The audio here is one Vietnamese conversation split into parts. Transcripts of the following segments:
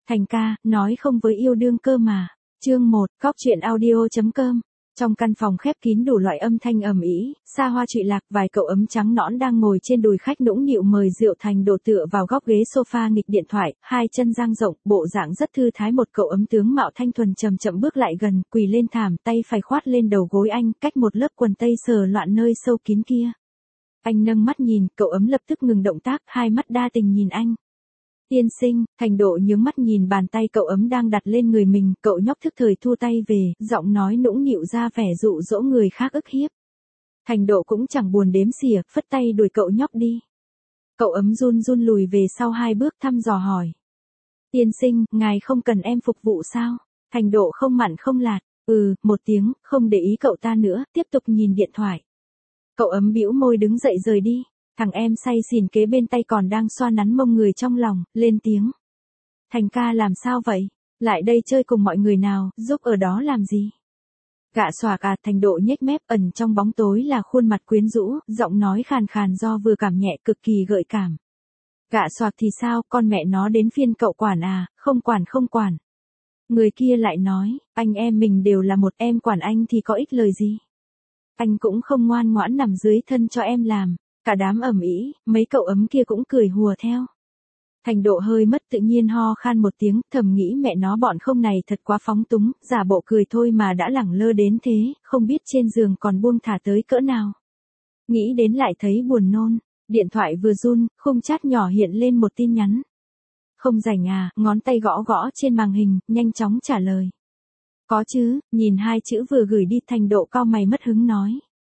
Thành ca, nói không với yêu đương cơ mà. Chương 1, Cóc truyện audio.com. Trong căn phòng khép kín đủ loại âm thanh ầm ĩ, xa hoa trụy lạc, vài cậu ấm trắng nõn đang ngồi trên đùi khách nũng nịu mời rượu Thành Độ tựa vào góc ghế sofa nghịch điện thoại, hai chân dang rộng, bộ dạng rất thư thái. Một cậu ấm tướng mạo thanh thuần chậm chậm bước lại gần, quỳ lên thảm, tay phải khoát lên đầu gối anh, cách một lớp quần tây sờ loạn nơi sâu kín kia. Anh nâng mắt nhìn, cậu ấm lập tức ngừng động tác, hai mắt đa tình nhìn anh. Tiên sinh, Thành Độ nhướng mắt nhìn bàn tay cậu ấm đang đặt lên người mình, cậu nhóc thức thời thu tay về, giọng nói nũng nịu ra vẻ dụ dỗ người khác ức hiếp. Thành Độ cũng chẳng buồn đếm xỉa, phất tay đuổi cậu nhóc đi. Cậu ấm run run lùi về sau hai bước thăm dò hỏi. Tiên sinh, ngài không cần em phục vụ sao? Thành Độ không mặn không lạt, một tiếng, không để ý cậu ta nữa, tiếp tục nhìn điện thoại. Cậu ấm bĩu môi đứng dậy rời đi. Thằng em say xỉn kế bên tay còn đang xoa nắn mông người trong lòng, lên tiếng. Thành ca làm sao vậy? Lại đây chơi cùng mọi người nào, giúp ở đó làm gì? Gạ xòa cả. Thành Độ nhếch mép, ẩn trong bóng tối là khuôn mặt quyến rũ, giọng nói khàn khàn do vừa cảm nhẹ cực kỳ gợi cảm. Gạ xoạc thì sao, con mẹ nó đến phiên cậu quản à, không quản. Người kia lại nói, anh em mình đều là một, em quản anh thì có ích lời gì? Anh cũng không ngoan ngoãn nằm dưới thân cho em làm. Cả đám ầm ĩ, mấy cậu ấm kia cũng cười hùa theo. Thành Độ hơi mất tự nhiên ho khan một tiếng, thầm nghĩ mẹ nó bọn không này thật quá phóng túng, giả bộ cười thôi mà đã lẳng lơ đến thế, không biết trên giường còn buông thả tới cỡ nào. Nghĩ đến lại thấy buồn nôn, điện thoại vừa run, khung chat nhỏ hiện lên một tin nhắn. Không rảnh à, ngón tay gõ gõ trên màn hình, nhanh chóng trả lời. Có chứ, nhìn hai chữ vừa gửi đi, Thành Độ cau mày mất hứng nói.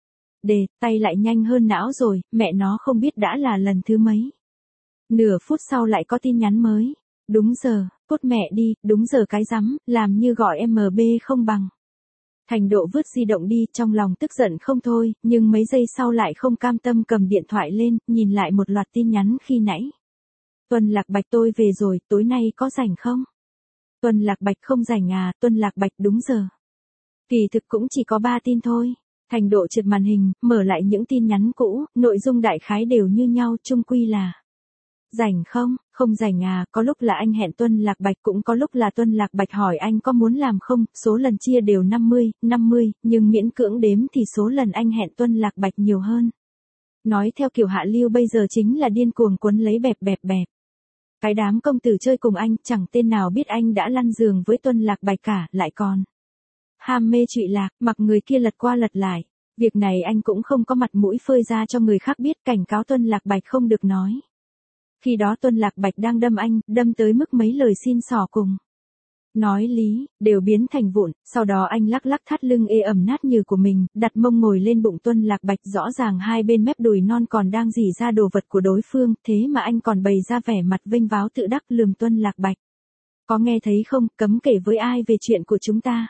Tay lại nhanh hơn não rồi, mẹ nó không biết đã là lần thứ mấy. Nửa phút sau lại có tin nhắn mới. Đúng giờ, cút mẹ đi, đúng giờ cái rắm, làm như gọi MB không bằng. Thành Độ vứt di động đi, trong lòng tức giận không thôi, nhưng mấy giây sau lại không cam tâm cầm điện thoại lên, nhìn lại một loạt tin nhắn khi nãy. Tuần Lạc Bạch tôi về rồi, tối nay có rảnh không? Tuần Lạc Bạch không rảnh à, Tuần Lạc Bạch đúng giờ. Kỳ thực cũng chỉ có 3 tin thôi. Thành Độ trượt màn hình, mở lại những tin nhắn cũ, nội dung đại khái đều như nhau, chung quy là. Rảnh không? Không rảnh à, có lúc là anh hẹn Tuần Lạc Bạch, cũng có lúc là Tuần Lạc Bạch hỏi anh có muốn làm không, số lần chia đều 50, nhưng miễn cưỡng đếm thì số lần anh hẹn Tuần Lạc Bạch nhiều hơn. Nói theo kiểu hạ lưu bây giờ chính là điên cuồng quấn lấy bẹp. Cái đám công tử chơi cùng anh, chẳng tên nào biết anh đã lăn giường với Tuần Lạc Bạch cả, lại còn ham mê trụy lạc, mặc người kia lật qua lật lại. Việc này anh cũng không có mặt mũi phơi ra cho người khác biết, cảnh cáo Tuần Lạc Bạch không được nói. Khi đó Tuần Lạc Bạch đang đâm anh, đâm tới mức mấy lời xin xỏ cùng. Nói lý, đều biến thành vụn, sau đó anh lắc thắt lưng ê ẩm nát như của mình, đặt mông ngồi lên bụng Tuần Lạc Bạch, rõ ràng hai bên mép đùi non còn đang rỉ ra đồ vật của đối phương, thế mà anh còn bày ra vẻ mặt vênh váo tự đắc lườm Tuần Lạc Bạch. Có nghe thấy không, cấm kể với ai về chuyện của chúng ta.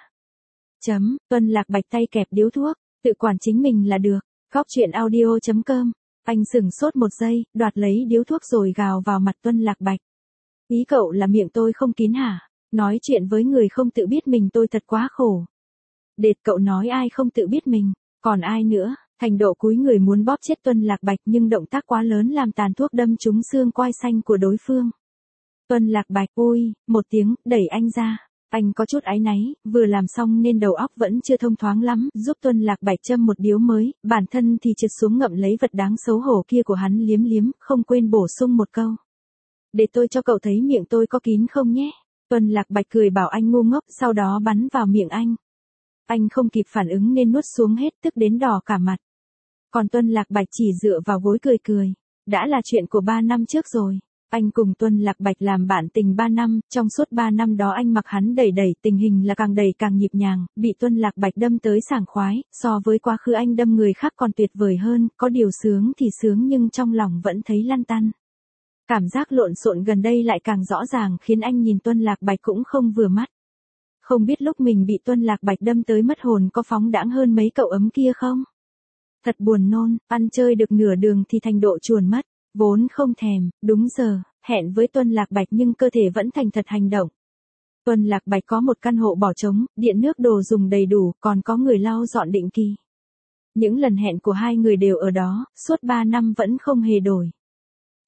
Tuần Lạc Bạch tay kẹp điếu thuốc, tự quản chính mình là được. Cóc truyện audio.com. Anh sửng sốt một giây, đoạt lấy điếu thuốc rồi gào vào mặt Tuần Lạc Bạch. Ý cậu là miệng tôi không kín hả? Nói chuyện với người không tự biết mình tôi thật quá khổ. Cậu nói ai không tự biết mình, còn ai nữa? Thành Độ cúi người muốn bóp chết Tuần Lạc Bạch nhưng động tác quá lớn làm tàn thuốc đâm trúng xương quai xanh của đối phương. Tuần Lạc Bạch ôi, một tiếng, đẩy anh ra. Anh có chút áy náy, vừa làm xong nên đầu óc vẫn chưa thông thoáng lắm, giúp Tuần Lạc Bạch châm một điếu mới, bản thân thì trượt xuống ngậm lấy vật đáng xấu hổ kia của hắn liếm, không quên bổ sung một câu. Để tôi cho cậu thấy miệng tôi có kín không nhé. Tuần Lạc Bạch cười bảo anh ngu ngốc, sau đó bắn vào miệng anh. Anh không kịp phản ứng nên nuốt xuống hết, tức đến đỏ cả mặt. Còn Tuần Lạc Bạch chỉ dựa vào gối cười. Đã là chuyện của 3 năm trước rồi. Anh cùng Tuần Lạc Bạch làm bạn tình 3 năm, trong suốt 3 năm đó anh mặc hắn đẩy, tình hình là càng đẩy càng nhịp nhàng, bị Tuần Lạc Bạch đâm tới sảng khoái, so với quá khứ anh đâm người khác còn tuyệt vời hơn, có điều sướng thì sướng nhưng trong lòng vẫn thấy lăn tăn. Cảm giác lộn xộn gần đây lại càng rõ ràng khiến anh nhìn Tuần Lạc Bạch cũng không vừa mắt. Không biết lúc mình bị Tuần Lạc Bạch đâm tới mất hồn có phóng đãng hơn mấy cậu ấm kia không? Thật buồn nôn, ăn chơi được nửa đường thì Thành Độ chuồn mất. Vốn không thèm, đúng giờ, hẹn với Tuần Lạc Bạch nhưng cơ thể vẫn thành thật hành động. Tuần Lạc Bạch có một căn hộ bỏ trống, điện nước đồ dùng đầy đủ, còn có người lau dọn định kỳ. Những lần hẹn của hai người đều ở đó, suốt 3 năm vẫn không hề đổi.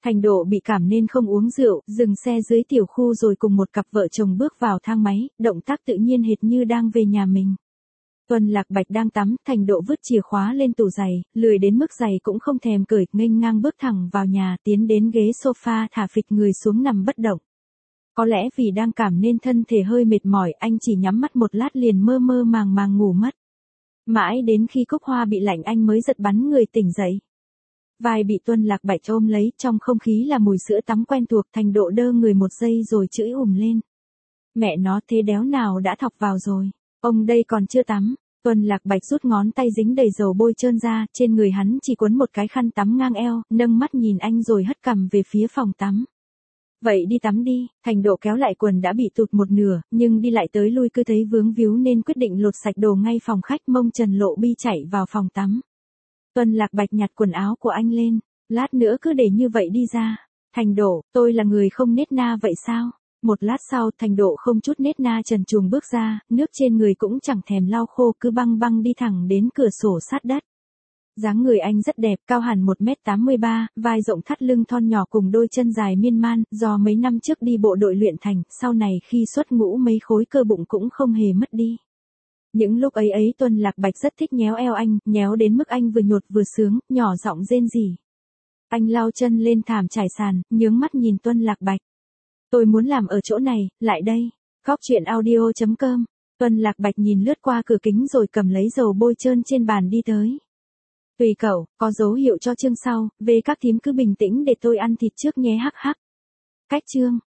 Thành Độ bị cảm nên không uống rượu, dừng xe dưới tiểu khu rồi cùng một cặp vợ chồng bước vào thang máy, động tác tự nhiên hệt như đang về nhà mình. Tuân Lạc Bạch đang tắm, Thành Độ vứt chìa khóa lên tủ giày, lười đến mức giày cũng không thèm cởi, nghênh ngang bước thẳng vào nhà, tiến đến ghế sofa thả phịch người xuống nằm bất động. Có lẽ vì đang cảm nên thân thể hơi mệt mỏi, anh chỉ nhắm mắt một lát liền mơ mơ màng màng ngủ mất. Mãi đến khi cốc hoa bị lạnh anh mới giật bắn người tỉnh dậy. Vai bị Tuân Lạc Bạch ôm lấy, trong không khí là mùi sữa tắm quen thuộc. Thành Độ đơ người một giây rồi chửi lên. Mẹ nó, thế đéo nào đã thọc vào rồi. Ông đây còn chưa tắm. Tuân Lạc Bạch rút ngón tay dính đầy dầu bôi trơn ra, trên người hắn chỉ quấn một cái khăn tắm ngang eo, nâng mắt nhìn anh rồi hất cằm về phía phòng tắm. Vậy đi tắm đi. Thành Độ kéo lại quần đã bị tụt một nửa, nhưng đi lại tới lui cứ thấy vướng víu nên quyết định lột sạch đồ ngay phòng khách, mông trần lộ bi chạy vào phòng tắm. Tuân Lạc Bạch nhặt quần áo của anh lên, lát nữa cứ để như vậy đi ra. Thành Độ, tôi là người không nết na vậy sao? Một lát sau, Thành Độ không chút nết na trần truồng bước ra, nước trên người cũng chẳng thèm lau khô, cứ băng băng đi thẳng đến cửa sổ sát đất. Dáng người anh rất đẹp, cao hẳn 1m83, vai rộng thắt lưng thon nhỏ cùng đôi chân dài miên man, do mấy năm trước đi bộ đội luyện thành, sau này khi xuất ngũ mấy khối cơ bụng cũng không hề mất đi. Những lúc ấy Tuân Lạc Bạch rất thích nhéo eo anh, nhéo đến mức anh vừa nhột vừa sướng, nhỏ giọng rên rỉ. Anh lau chân lên thảm trải sàn, nhướng mắt nhìn Tuân Lạc Bạch. Tôi muốn làm ở chỗ này, lại đây. Góc truyện audio.com. Tuân Lạc Bạch nhìn lướt qua cửa kính rồi cầm lấy dầu bôi trơn trên bàn đi tới. Tùy cậu, có dấu hiệu cho chương sau, về các thím cứ bình tĩnh để tôi ăn thịt trước nhé hắc hắc. Cách chương.